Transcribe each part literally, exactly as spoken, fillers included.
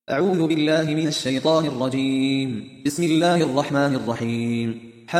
أعوذ بالله من الشيطان الرجيم. بسم الله الرحمن الرحيم.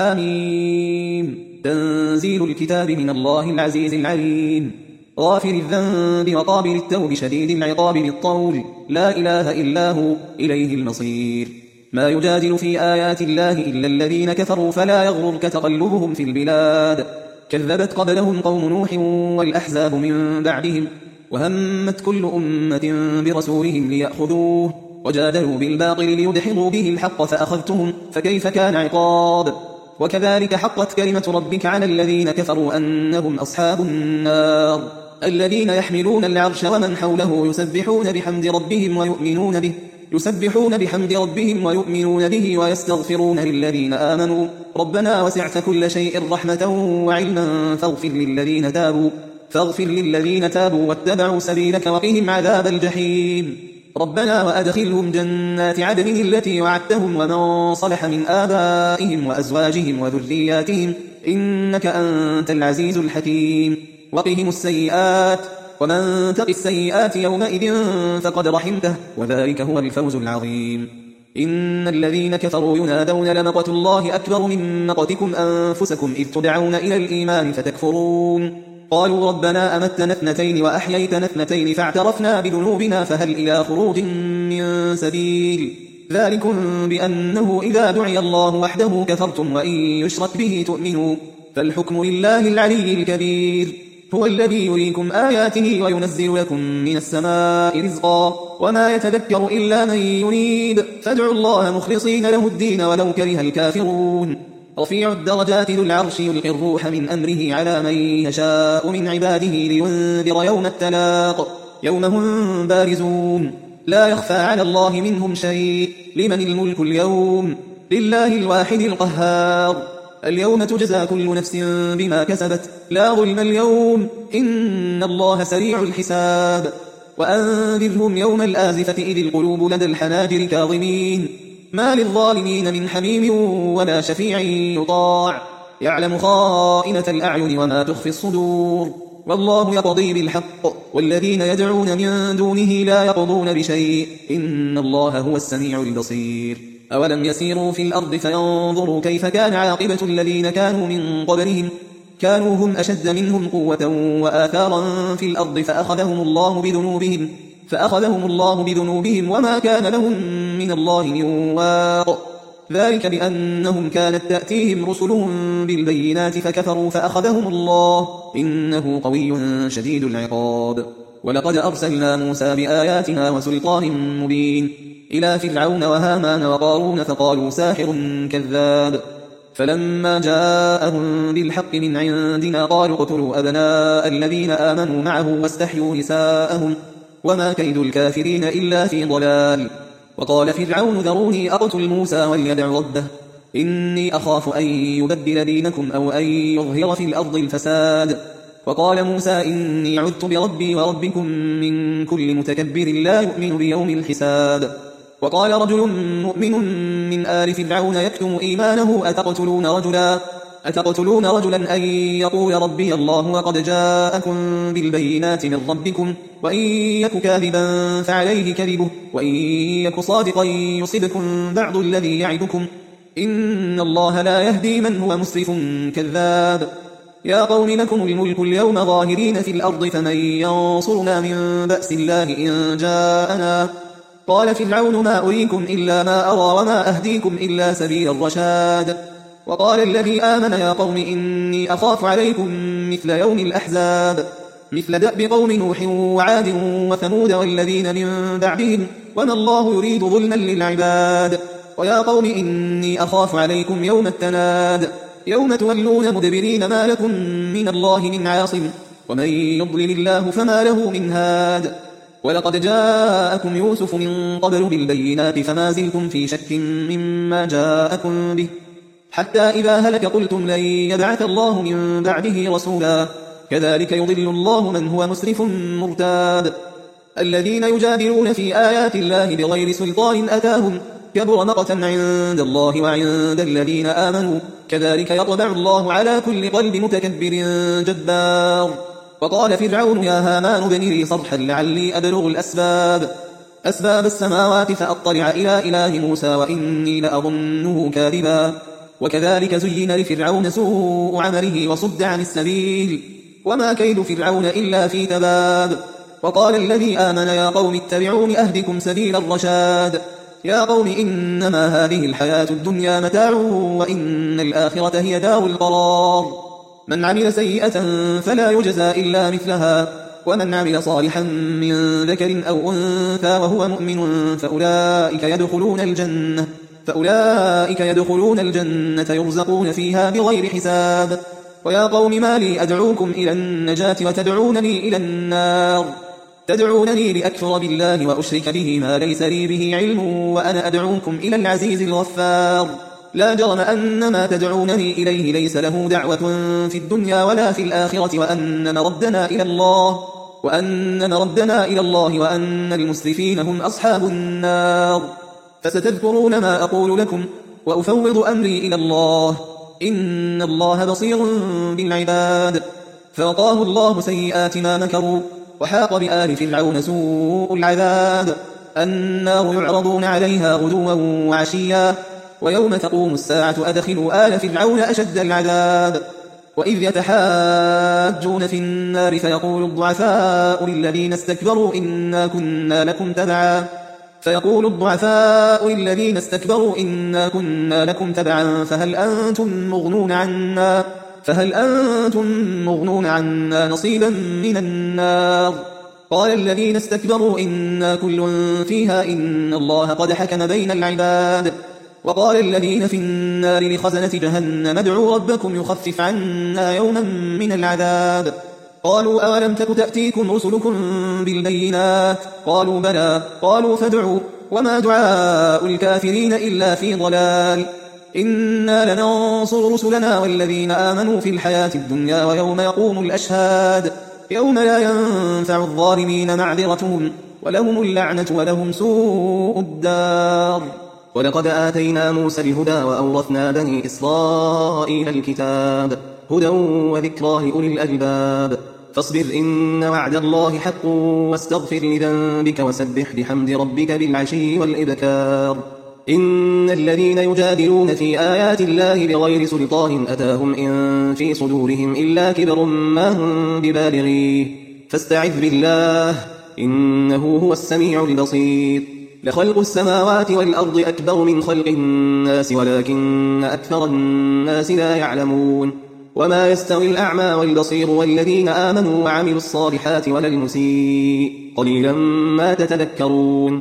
حميم. تنزيل الكتاب من الله العزيز العليم. غافر الذنب وقابل التوب شديد العقاب بالطول، لا إله إلا هو، إليه المصير. ما يجادل في آيات الله إلا الذين كفروا فلا يغررك تقلبهم في البلاد. كذبت قبلهم قوم نوح والأحزاب من بعدهم، وهمت كل أمة برسولهم ليأخذوه، وجادلوا بالباطل ليدحضوا به الحق فأخذتهم، فكيف كان عقاب. وكذلك حقت كلمة ربك على الذين كفروا أنهم أصحاب النار. الذين يحملون العرش ومن حوله يسبحون بحمد ربهم ويؤمنون به يسبحون بحمد ربهم ويؤمنون به ويستغفرون للذين آمنوا ربنا وسعت كل شيء رحمة وعلما فاغفر للذين تابوا فاغفر للذين تابوا واتبعوا سبيلك وقهم عذاب الجحيم. ربنا وأدخلهم جنات عدن التي وعدتهم ومن صلح من آبائهم وأزواجهم وذرياتهم إنك أنت العزيز الحكيم. وقهم السيئات، ومن تق السيئات يومئذ فقد رحمته، وذلك هو الفوز العظيم. إن الذين كفروا ينادون لمقت الله أكبر من مقتكم أنفسكم إذ تدعون إلى الإيمان فتكفرون. قالوا ربنا أمتنا اثنتين وأحييتنا اثنتين فاعترفنا بذنوبنا فهل إلى خروج من سبيل. ذلكم بأنه إذا دعي الله وحده كفرتم وإن يشرك به تؤمنوا، فالحكم لله العلي الكبير. هو الذي يريكم آياته وينزل لكم من السماء رزقا، وما يتذكر إلا من يريد، فادعوا الله مخلصين له الدين ولو كره الكافرون. رفيع الدرجات ذو العرش يلقي الروح من أمره على من يشاء من عباده لينذر يوم التلاق، يوم هم بارزون لا يخفى على الله منهم شيء. لمن الملك اليوم؟ لله الواحد القهار. اليوم تجزى كل نفس بما كسبت لا ظلم اليوم إن الله سريع الحساب. وأنذرهم يوم الآزفة إذ القلوب لدى الحناجر كاظمين، ما للظالمين من حميم ولا شفيع يطاع، يعلم خائنة الأعين وما تخفي الصدور. والله يقضي بالحق والذين يدعون من دونه لا يقضون بشيء إن الله هو السميع البصير. أولم يسيروا في الأرض فينظروا كيف كان عاقبة الذين كانوا من قبلهم كانوا هم أشد منهم قوة وآثارا في الأرض فأخذهم الله بذنوبهم فأخذهم الله بذنوبهم وما كان لهم من الله من واق. ذلك بأنهم كانت تأتيهم رسلهم بالبينات فكفروا فأخذهم الله إنه قوي شديد العقاب. ولقد أرسلنا موسى بآياتنا وسلطان مبين إلى فرعون وهامان وقارون فقالوا ساحر كذاب، فلما جاءهم بالحق من عندنا قالوا اقتلوا أبناء الذين آمنوا معه واستحيوا نساءهم وما كيد الكافرين إلا في ضلال. وقال فرعون ذروني أقتل موسى وليدع ربه إني أخاف أن يبدل دينكم أو أن يظهر في الأرض الفساد. وقال موسى إني عذت بربي وربكم من كل متكبر لا يؤمن بيوم الحساب. وقال رجل مؤمن من آل فرعون يكتم إيمانه أتقتلون رجلا أتقتلون رجلا أن يقول ربي الله وقد جاءكم بالبينات من ربكم وإن يك كاذبا فعليه كذبه وإن يك صادقا يصبكم بعض الذي يعدكم إن الله لا يهدي من هو مسرف كذاب. يا قوم لكم الملك اليوم ظاهرين في الأرض فمن ينصرنا من بأس الله إن جاءنا. قال فرعون ما أريكم إلا ما أرى وما أهديكم إلا سبيل الرشاد. وقال الذي آمن يا قوم إني أخاف عليكم مثل يوم الأحزاب مثل دأب قوم نوح وعاد وثمود والذين من بعدهم وما الله يريد ظلما للعباد. ويا قوم إني أخاف عليكم يوم التناد يوم تولون مدبرين ما لكم من الله من عاصم ومن يضلل الله فما له من هاد. ولقد جاءكم يوسف من قبل بالبينات فما زلتم في شك مما جاءكم به حتى إذا هلك قلتم لن يبعث الله من بعده رسولا كذلك يضل الله من هو مسرف مرتاب. الذين يجادلون في آيات الله بغير سلطان أتاهم كبر مقتا عند الله وعند الذين آمنوا كذلك يطبع الله على كل قلب متكبر جبار. وقال فرعون يا هامان ابن لي صرحا لعلي أبلغ الأسباب أسباب السماوات فأطلع إلى إله موسى وإني لأظنه كاذبا. وكذلك زين لفرعون سوء عمله وصد عن السبيل وما كيد فرعون إلا في تباب. وقال الذي آمن يا قوم اتبعون أهدكم سبيل الرشاد. يا قوم إنما هذه الحياة الدنيا متاع وإن الآخرة هي دار القرار. من عمل سيئة فلا يجزى إلا مثلها ومن عمل صالحا من ذكر أو أنثى وهو مؤمن فأولئك يدخلون الجنة فأولئك يدخلون الجنة يرزقون فيها بغير حساب. ويا قوم ما لي أدعوكم إلى النجاة وتدعونني إلى النار. تدعونني لأكفر بالله وأشرك به ما ليس لي به علم وأنا أدعوكم إلى العزيز الغفار. لا جرم أن ما تدعونني إليه ليس له دعوة في الدنيا ولا في الآخرة وأن مردنا إلى الله وأن مردنا إلى الله وأن المسرفين هم أصحاب النار. فستذكرون ما أقول لكم وأفوض أمري إلى الله إن الله بصير بالعباد. فوقاه الله سيئات ما مكروا وحاق بآل فرعون سوء العذاب. النار يعرضون عليها غدوا وعشيا ويوم تقوم الساعة أدخلوا آل فرعون أشد العذاب. وإذ يتحاجون في النار فيقول الضعفاء للذين استكبروا إنا كنا لكم تبعا فيقول الضعفاء للذين استكبروا إنا كنا لكم تبعا فهل أنتم مغنون عنا فهل أنتم مغنون عنا نصيبا من النار. قال الذين استكبروا إنا كل فيها إن الله قد حكم بين العباد. وقال الذين في النار لخزنة جهنم ادعوا ربكم يخفف عنا يوما من العذاب. قالوا أولم تك تأتيكم رسلكم بالبينات قالوا بلى قالوا فادعوا وما دعاء الكافرين إلا في ضلال. إنا لننصر رسلنا والذين آمنوا في الحياة الدنيا ويوم يقوم الأشهاد يوم لا ينفع الظالمين معذرتهم ولهم اللعنة ولهم سوء الدار. ولقد آتينا موسى الهدى وأورثنا بني إسرائيل الكتاب هدى وذكرى لأولي الألباب. فاصبر إن وعد الله حق واستغفر لذنبك وسبح بحمد ربك بالعشي والإبكار. إن الذين يجادلون في آيات الله بغير سلطان أتاهم إن في صدورهم إلا كبر ما هم ببالغيه فاستعذ بالله إنه هو السميع البصير. لخلق السماوات والأرض أكبر من خلق الناس ولكن أكثر الناس لا يعلمون. وما يستوي الأعمى والبصير والذين آمنوا وعملوا الصالحات ولا المسيء قليلا ما تتذكرون.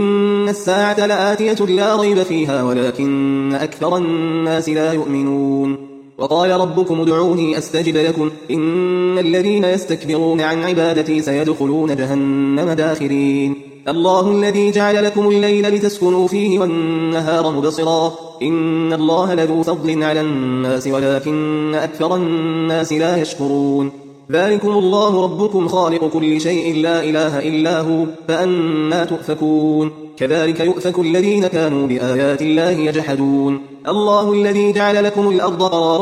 إن الساعة لآتية لا ريب فيها ولكن أكثر الناس لا يؤمنون. وقال ربكم ادعوني أستجب لكم إن الذين يستكبرون عن عبادتي سيدخلون جهنم داخرين. الله الذي جعل لكم الليل لتسكنوا فيه والنهار مبصرا إن الله لذو فضل على الناس ولكن أكثر الناس لا يشكرون. ذلكم الله ربكم خالق كل شيء لا إله إلا هو فأنا تؤفكون. كذلك يؤفك الذين كانوا بآيات الله يجحدون. الله الذي جعل لكم الأرض قرارا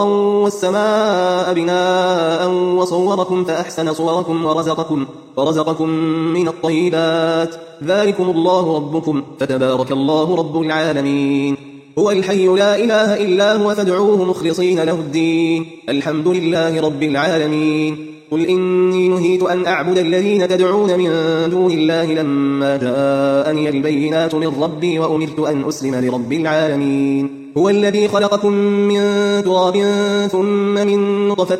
والسماء بناء وصوركم فأحسن صوركم ورزقكم, ورزقكم من الطيبات. ذلكم الله ربكم فتبارك الله رب العالمين. هو الحي لا إله إلا هو فادعوه مخلصين له الدين الحمد لله رب العالمين. قل إني نهيت أن أعبد الذين تدعون من دون الله لما جاءني البينات من ربي وأمرت أن أسلم لرب العالمين. هو الذي خلقكم من تراب ثم من نطفة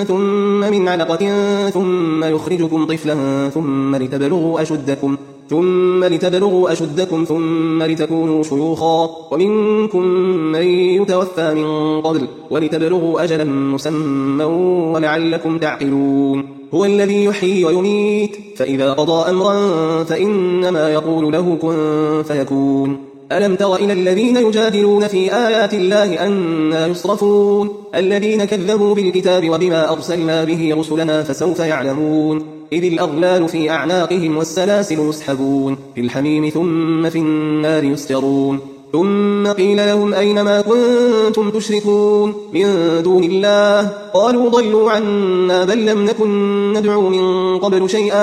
ثم من علقة ثم يخرجكم طفلا ثم لتبلغوا أشدكم ثم لتبلغوا أشدكم ثم لتكونوا شيوخا ومنكم من يتوفى من قبل ولتبلغوا أجلا مسمى ولعلكم تعقلون. هو الذي يحيي ويميت فإذا قضى أمرا فإنما يقول له كن فيكون. ألم تر إلى الذين يجادلون في آيات الله أنى يصرفون الذين كذبوا بالكتاب وبما أرسلنا به رسلنا فسوف يعلمون. إذ الأغلال في أعناقهم والسلاسل يسحبون في الحميم ندى في النار يسجرون. ثم قيل لهم أين ما كنتم تشركون من دون الله قالوا ضلوا عنا بل لم نكن ندعو من قبل شيئا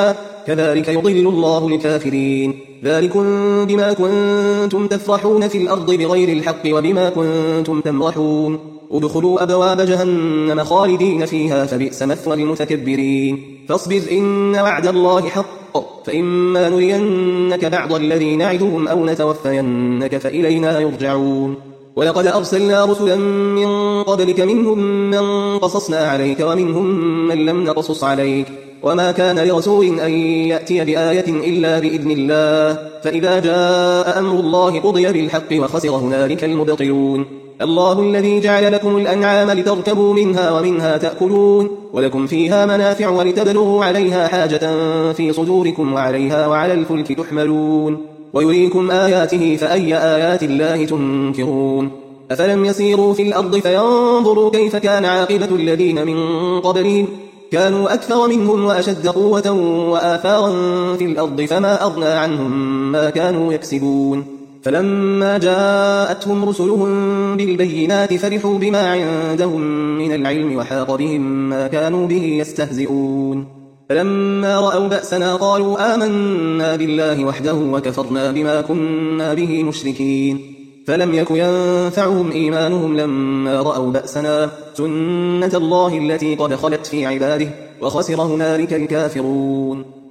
كذلك يضل الله الكافرين. ذلكم بما كنتم تفرحون في الأرض بغير الحق وبما كنتم تمرحون. ادخلوا أبواب جهنم خالدين فيها فبئس مثوى المتكبرين. فاصبر إن وعد الله حق، فإما نرينك بعض الذي نعدهم أو نتوفينك فإلينا يرجعون. ولقد أرسلنا رسلا من قبلك منهم من قصصنا عليك ومنهم من لم نقصص عليك، وما كان لرسول أن يأتي بآية إلا بإذن الله، فإذا جاء أمر الله قضي بالحق وخسر هنالك المبطلون. الله الذي جعل لكم الأنعام لتركبوا منها ومنها تأكلون، ولكم فيها منافع ولتبلغوا عليها حاجة في صدوركم وعليها وعلى الفلك تحملون، ويريكم آياته فأي آيات الله تنكرون. أفلم يسيروا في الأرض فينظروا كيف كان عاقبة الذين من قبلهم، كانوا أكثر منهم وأشد قوة وآثارا في الأرض فما أغنى عنهم ما كانوا يكسبون. فلما جاءتهم رسلهم بالبينات فرحوا بما عندهم من العلم وحاق بهم ما كانوا به يستهزئون. فلما رأوا بأسنا قالوا آمنا بالله وحده وكفرنا بما كنا به مشركين. فلم يك ينفعهم إيمانهم لما رأوا بأسنا، سنة الله التي قد خلت في عباده، وخسر هنالك الكافرون.